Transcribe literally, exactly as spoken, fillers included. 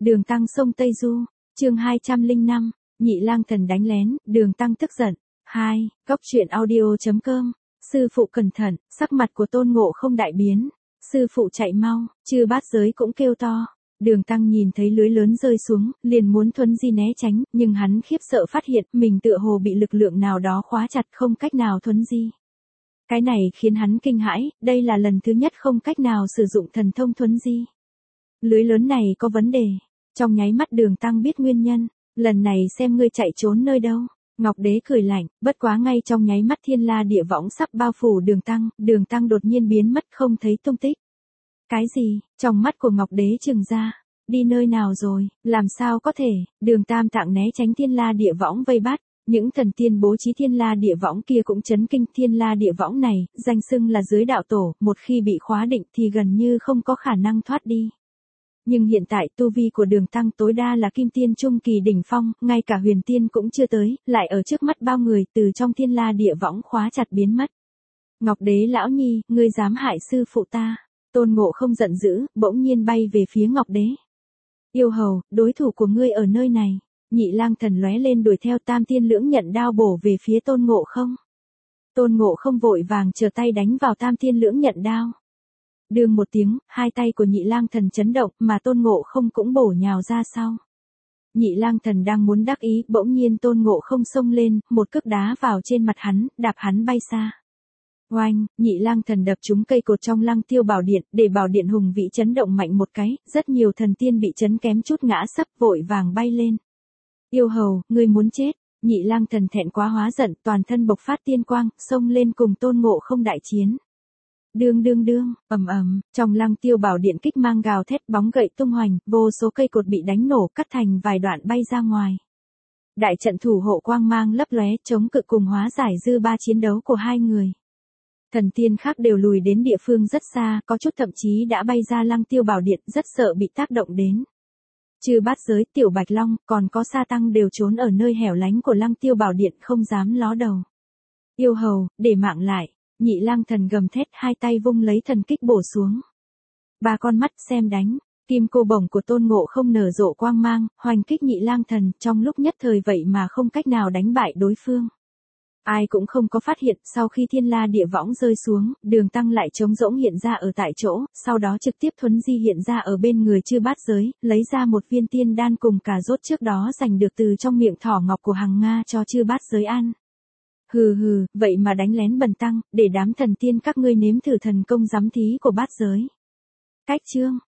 Đường Tăng sông Tây Du, chương hai trăm lẻ năm, Nhị Lang Thần đánh lén, Đường Tăng tức giận. hai. Góc truyện audio.com. Sư phụ cẩn thận, sắc mặt của Tôn Ngộ Không đại biến. Sư phụ chạy mau, Chư Bát Giới cũng kêu to. Đường Tăng nhìn thấy lưới lớn rơi xuống, liền muốn thuấn di né tránh, nhưng hắn khiếp sợ phát hiện mình tựa hồ bị lực lượng nào đó khóa chặt không cách nào thuấn di. Cái này khiến hắn kinh hãi, đây là lần thứ nhất không cách nào sử dụng thần thông thuấn di. Lưới lớn này có vấn đề. Trong nháy mắt Đường Tăng biết nguyên nhân, lần này xem ngươi chạy trốn nơi đâu. Ngọc Đế cười lạnh, bất quá ngay trong nháy mắt thiên la địa võng sắp bao phủ Đường Tăng, Đường Tăng đột nhiên biến mất không thấy tung tích. Cái gì? Trong mắt của Ngọc Đế trừng ra. Đi nơi nào rồi? Làm sao có thể? Đường Tam Tạng né tránh thiên la địa võng vây bắt. Những thần tiên bố trí thiên la địa võng kia cũng chấn kinh. Thiên la địa võng này, danh xưng là dưới đạo tổ, một khi bị khóa định thì gần như không có khả năng thoát đi. Nhưng hiện tại tu vi của Đường Tăng tối đa là kim tiên trung kỳ đỉnh phong, ngay cả huyền tiên cũng chưa tới, lại ở trước mắt bao người từ trong thiên la địa võng khóa chặt biến mất. Ngọc Đế lão nhi, ngươi dám hại sư phụ ta. Tôn Ngộ Không giận dữ, bỗng nhiên bay về phía Ngọc Đế. Yêu hầu, đối thủ của ngươi ở nơi này. Nhị Lang Thần lóe lên đuổi theo Tam Tiên Lưỡng Nhận đao bổ về phía Tôn Ngộ Không. Tôn Ngộ Không vội vàng trở tay đánh vào Tam Tiên Lưỡng Nhận đao. Đương một tiếng, hai tay của Nhị Lang Thần chấn động, mà Tôn Ngộ Không cũng bổ nhào ra sau. Nhị Lang Thần đang muốn đắc ý, bỗng nhiên Tôn Ngộ Không xông lên, một cước đá vào trên mặt hắn, đạp hắn bay xa. Oanh, Nhị Lang Thần đập trúng cây cột trong Lăng Tiêu Bảo Điện, để bảo điện hùng vĩ chấn động mạnh một cái, rất nhiều thần tiên bị chấn kém chút ngã sấp, vội vàng bay lên. Yêu hầu, ngươi muốn chết. Nhị Lang Thần thẹn quá hóa giận, toàn thân bộc phát tiên quang, xông lên cùng Tôn Ngộ Không đại chiến. Đương đương đương, ầm ầm, trong Lăng Tiêu Bảo Điện kích mang gào thét, bóng gậy tung hoành, vô số cây cột bị đánh nổ, cắt thành vài đoạn bay ra ngoài. Đại trận thủ hộ quang mang lấp lóe, chống cự cùng hóa giải dư ba chiến đấu của hai người. Thần tiên khác đều lùi đến địa phương rất xa, có chút thậm chí đã bay ra Lăng Tiêu Bảo Điện, rất sợ bị tác động đến. Chư Bát Giới, Tiểu Bạch Long, còn có Sa Tăng đều trốn ở nơi hẻo lánh của Lăng Tiêu Bảo Điện, không dám ló đầu. Yêu hầu, để mạng lại. Nhị Lang Thần gầm thét, hai tay vung lấy thần kích bổ xuống. Ba con mắt xem đánh, kim cô bổng của Tôn Ngộ Không nở rộ quang mang, hoành kích Nhị Lang Thần, trong lúc nhất thời vậy mà không cách nào đánh bại đối phương. Ai cũng không có phát hiện, sau khi thiên la địa võng rơi xuống, Đường Tăng lại trống rỗng hiện ra ở tại chỗ, sau đó trực tiếp thuấn di hiện ra ở bên người Chư Bát Giới, lấy ra một viên tiên đan cùng cà rốt trước đó giành được từ trong miệng thỏ ngọc của Hằng Nga cho Chư Bát Giới ăn. Hừ hừ, vậy mà đánh lén Bần Tăng, để đám thần tiên các ngươi nếm thử thần công giám thí của Bát Giới. Cách chương,